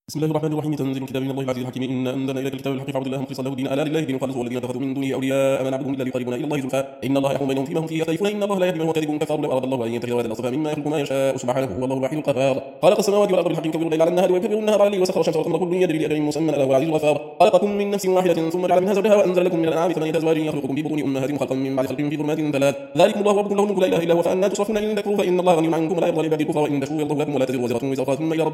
بسم الله الرحمن الرحيم. تنزيل الكتاب من الله العزيز الحكيم. إنا أنزلنا إليك الكتاب بالحق فاعبد الله مخلصا له الدين ألا لله الدين الخالص والذين اتخذوا من دونه أولياء ما نعبدهم إلا ليقربونا إلى الله زلفى إن الله يحكم بينهم فيما هم فيه يختلفون إن الله لا يهدي من هو كاذب كفار. لو أراد الله أن يتخذ ولدا اصطفى مما يخلق ما يشاء سبحانه والله الواحد القهار. خلق السماوات والأرض بالحق يكبر الليل على النهار ويكبر النهار على الليل وسخر الشمس والقمر كل يجري لأجل مسمى ألا هو العزيز الغفار. خلقكم من نفس واحدة ثم جعل منها زوجها وأنزل لكم من الأنعام ثمانية أزواج يخلقكم في بطون أمهاتكم خلقا من بعد خلق في ظلمات ثلاث ذلكم الله ربكم له الملك لا إله إلا هو فأنى تصرفون إن تكفروا فإن الله غني عنكم ولا يرضى لعباده الكفر وإن تشكروا يرضه لكم ولا تزر وزرة وزر أخرى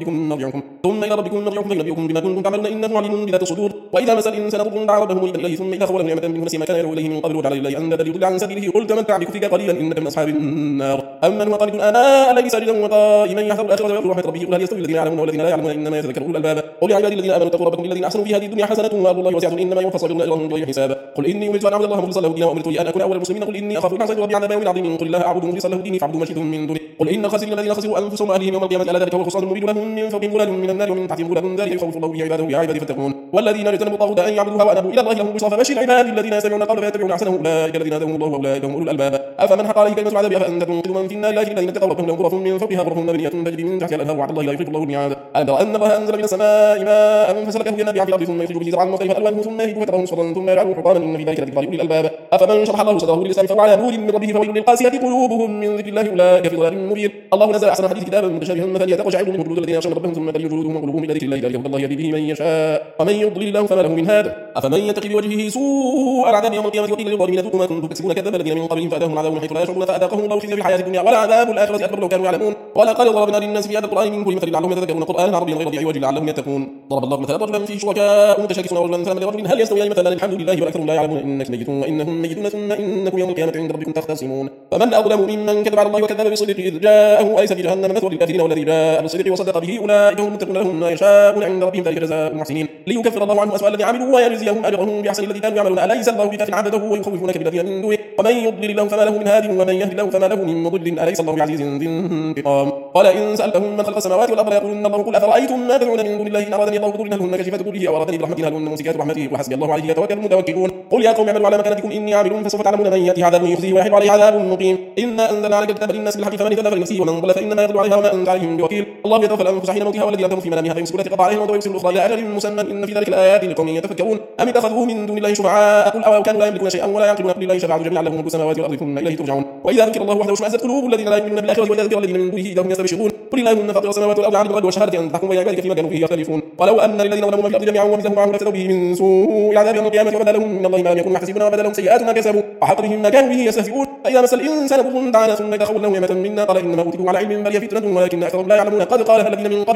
ثم إلى ربكم مرجعكم فينبئكم بما كنتم تعملون إنه عليم بذات الصدور. وإذا مسأل الإنسان ضر دعا ربه منيبا إليه ثم إذا خوله نعمة منه نسي ما كان يدعو إليه من قبل وجعل لله أندادا ليضل عن سبيله قل تمتع بكفرك قليلا إنك من أصحاب النار. أمن هو قانت آناء الليل ساجدا وقائما يحذر الآخرة ويرجو رحمة ربه قل هل يستوي الذين يعلمون والذين لا يعلمون إنما يتذكر أولو الألباب. قل يا عبادي الذين آمنوا اتقوا ربكم الذين أحسنوا في هذه الدنيا حسنة وأرض الله واسعة إنما يوفى الصابرون أجرهم بغير حساب. قل إني أمرت أن أعبد الله مخلصا له الدين وأمرت أن أكون أول المسلمين. قل إني أخاف إن عصيت ربي عذاب يوم عظيم. قل الله أعبد مخلصا له ديني فاعبدوا ما شئتم من دونه. قل إن الخاسرين الذين خسروا أنفسهم وأهليهم يوم القيامة ألا ذلك هو الخسران المبين لهم من فوقهم ظلال من النار ومن تحتهم ظلال ذلك يخوف الله به عباده يا عبادي فاتقون. والذين اجتنبوا الطاغوت أن يعبدوها وأنابوا إلى الله لهم البشرى فبشر عبادي الذين يستمعون القول فيتبعون أحسنه أولئك الذين هداهم الله وأولئك هم أولو الألباب. أفمن حق عليه كلمة العذاب أفأنت تنقذ من في النار لكن الذين اتقوا ربهم لهم غرف من فوقها غرف مبنية تجري من تحتها الأنهار وعد الله لا يخلف الله الميعاد. ألم تر أن الله أنزل من السماء ماء فسلكه ينابيع في الأرض ثم يخرج به زرعا مختلفا ألوانه ثم يهيج فتره مصفرا ثم يجعله حطاما إن في ذلك لذكرى لأولي الألباب. أفمن شرح الله صدره للإسلام فهو على نور من ربه فويل للقاسية قلوبهم من ذكر الله أولئك في ضلال مبين. الله نزل أحسن الحديث كتابا متشابها مثل تقشعر منه جلود الذين يخشون ربهم ثم تلين جلودهم وقلوبهم إلى ذكر الله ذلك هدى الله يهدي به من يشاء ومن يضلل الله فما له من هاد. أفمن يتقي بوجهه سوء العذاب يوم القيامة وقيل للظالمين ذوقوا ما كنتم تكسبون كذب الذين من قبلهم فأتاهم العذاب من حيث لا يشعرون فأذاقهم الله الخزي في الحياة الدنيا ولعذاب الآخرة أكبر لو كانوا يعلمون. ولقد ضربنا للناس في هذا القرآن من كل مثل لعلهم يتذكرون قرآنا عربيا غير ذي عوج لعلهم يتقون. ضرب الله مثلا رجلا فيه شركاء متشاكسون ورجلا مثلا لرجل هل يستويان مثلا الحمد لله وأكثرهم لا يعلمون إنك ميت وإنهم ميتون ثم إنكم يوم القيامة عند ربكم تختصمون. فمن أظلم ممن كذب على الله وكذب بالصدق إذ جاءه أليس في جهنم مثوى للكافرين والذي جاء بالصدق وصدق به أولئك هم المتقون لهم ما يشاءون عند ربهم ذلك جزاء المحسنين ليكفر الله عنهم أسوأ الذي عملوا ويجزيهم أجرهم بأحسن الذي كانوا يعملون أليس الله بكاف عبده ويخوفونك بالذين من دونه ومن يضلل الله فما له من هاد ومن يهد الله فما له من مضل أليس الله بعزيز ذي انتقام. قال إن سألتهم من خلق السماوات والأرض يقولون الله قل أفرأيتم ما تدعون من دون الله إن أرادني الله بضر هل هن كاشفات ضره أو أرادني برحمة هل هن ممسكات رحمته وحسبي الله عليه يتوكل المتوكلون. قل يا قوم اعملوا على مكانتكم إني عامل فسوف تعلمون من يأتي عذاب يخزيه ويحل عليه عذاب مقيم. إنا أنزلنا عليك الكتاب للناس بالحق فمن اهتدى فلنفسه ومن ضل فإنما يضل عليها وما أنت عليهم بوكيل. الله يتوفى الأنفس حين موتها والذي لم تمت في منامها فيمسك التي قضى عليها الموت ويرسل الأخرى إلى أجل مسمى إن في ذلك الآيات لقوم يتفكرون. أم اتخذوا من دون الله شفعاء قل أو كانوا لا يملكون شيئا ولا يعقلون قل لله شفاعة جميعا له ملك السماوات والأرض ثم إليه ترجعون. وإذا ذكر الله وحده اشمأزت قلوب الذين لا يؤمنون بالآخرة وإذا ذكر الذين من دونه إذا هم يستبشرون. قل اللهم فاطر السماوات والأرض عالم الغيب والشهادة أنت تحكم بين عبادك فيما كانوا فيه يختلفون. ولو أن للذين ظلموا ما في الأرض جميعا ومثله معه لافتدوا به من سوء العذاب يوم القيامة وبدا لهم من الله ما لم يكونوا يحتسبون وبدا لهم سيئات ما كسبوا وحاق بهم ما كانوا به يستهزئون. فإذا مس الإنسان ضر دعانا ثم إذا خوله نعمة منا قال إنما أوتيته على علم بل هي فتنة ولكن أكثرهم لا يعلمون. قد قالها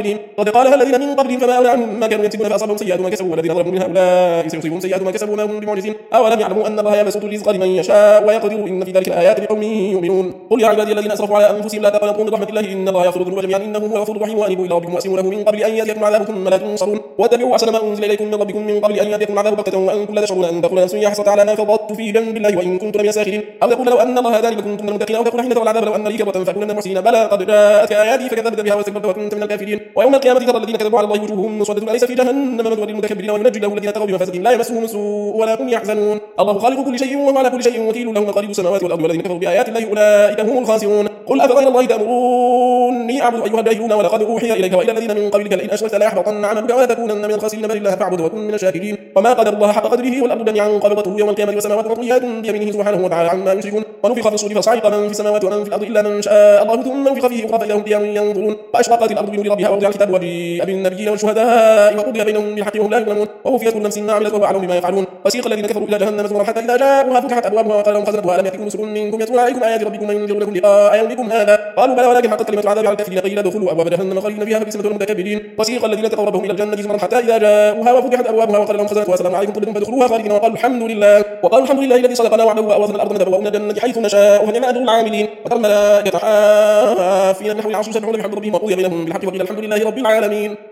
الذين من قبلهم فما أغنى عنهم ما كانوا يكسبون فأصابهم سيئات ما كسبوا والذين ظلموا من هؤلاء سيصيبهم سيئات ما كسبوا ما هم بمعجزين. أولم يعلموا أن الله يبسط الرزق لمن يشاء ويقدر إن في ذلك الآيات لقوم يؤمنون. قل يا عبادي الذين أسرفوا على أنفسهم لا تقنطوا من رحمة الله إن الله يغفر الذنوب جميعا إنه هو الغفور الرحيم وأنيبوا إلى ربكم وأسلموا له من قبل أن يأتيكم عذاب ثم لا تنصرون واتبعوا أحسن ما أنزل إليكم من ربكم من قبل أن يأتيكم عذاب بغتة وأنتم لا تشعرون أن تقول نفس يا حسرة على ما فرطت في جنب الله وإن كنت لمن الساخرين أو تقول لو أن الله هداني لكنت من المتقين أو تقول حين ترى العذاب لو أن لي كرة فأكون من المحسنين بلى قد جاءتك آياتي فكذبت بها واستكبرت وكنت من الكافرين. ويوم القيامة ترى الذين كذبوا على الله وجوههم مسودة أليس في جهنم مثوى للمتكبرين وينجي له الذين اتقوا بمفازتهم لا يمسهم سوء ولا هم يحزنون. الله خالق كل شيء وهو على كل شيء وكيل له مقاليد السماوات والأرض والذين كفروا بآيات الله أولئك هم الخاسرون. قل أفغير الله تأمروني أعبد أيها الجاهلون ولقد أوحي إليك وإلى الذين من قبلك لئن أشركت ليحبطن عملك ولتكونن من الخاسرين بل الله فاعبد وكن من الشاكرين. وما قدر الله حق قدره والأرض جميعا قبضته يوم القيامة والسماوات مطويات بيمينه سبحانه وتعالى عما يشركون. ونفخ في الصور فصعق من في السماوات ومن في الأرض إلا من شاء الله ثم نفخ فيه أخرى فإذا هم قيام ينظرون. وأشرقت الأرض بنور ربها ووضع الكتاب وجيء بالنبيين والشهداء وقضي بينهم بالحق وهم لا يظلمون ووفيت كل نفس ما عملت وهو أعلم بما يفعلون. وسيق الذين كفروا إلى جهنم زمرا حتى إذا جاءوها فتحت أبوابها وقال لهم خزنتها ألم يأتكم رسل منكم يتلون عليكم آيات ربكم وينذرون لكم لقاء يومكم هذا قالوا بلى ولكن حقت كلمة العذاب على الكافرين قيل ادخلوا أبواب جهنم خالدين فيها فبئس مثوى المتكبرين. وسيق الذين اتقوا ربهم إلى الجنة زمرا حتى إذا جاءوها وفتحت أبوابها وقال لهم خزنتها سلام عليكم طبتم فادخلوها خالدين وقالوا الحمد لله الذي صدقنا وعده وأورثنا الأرض نتبوأ من الجنة حيث نشاء فنعم أجر العاملين. وترى الملائكة حافين نحو العرش يسبحون بحمد ربهم وقضي بينهم بالحق وقيل الحمد لله رب العالمين.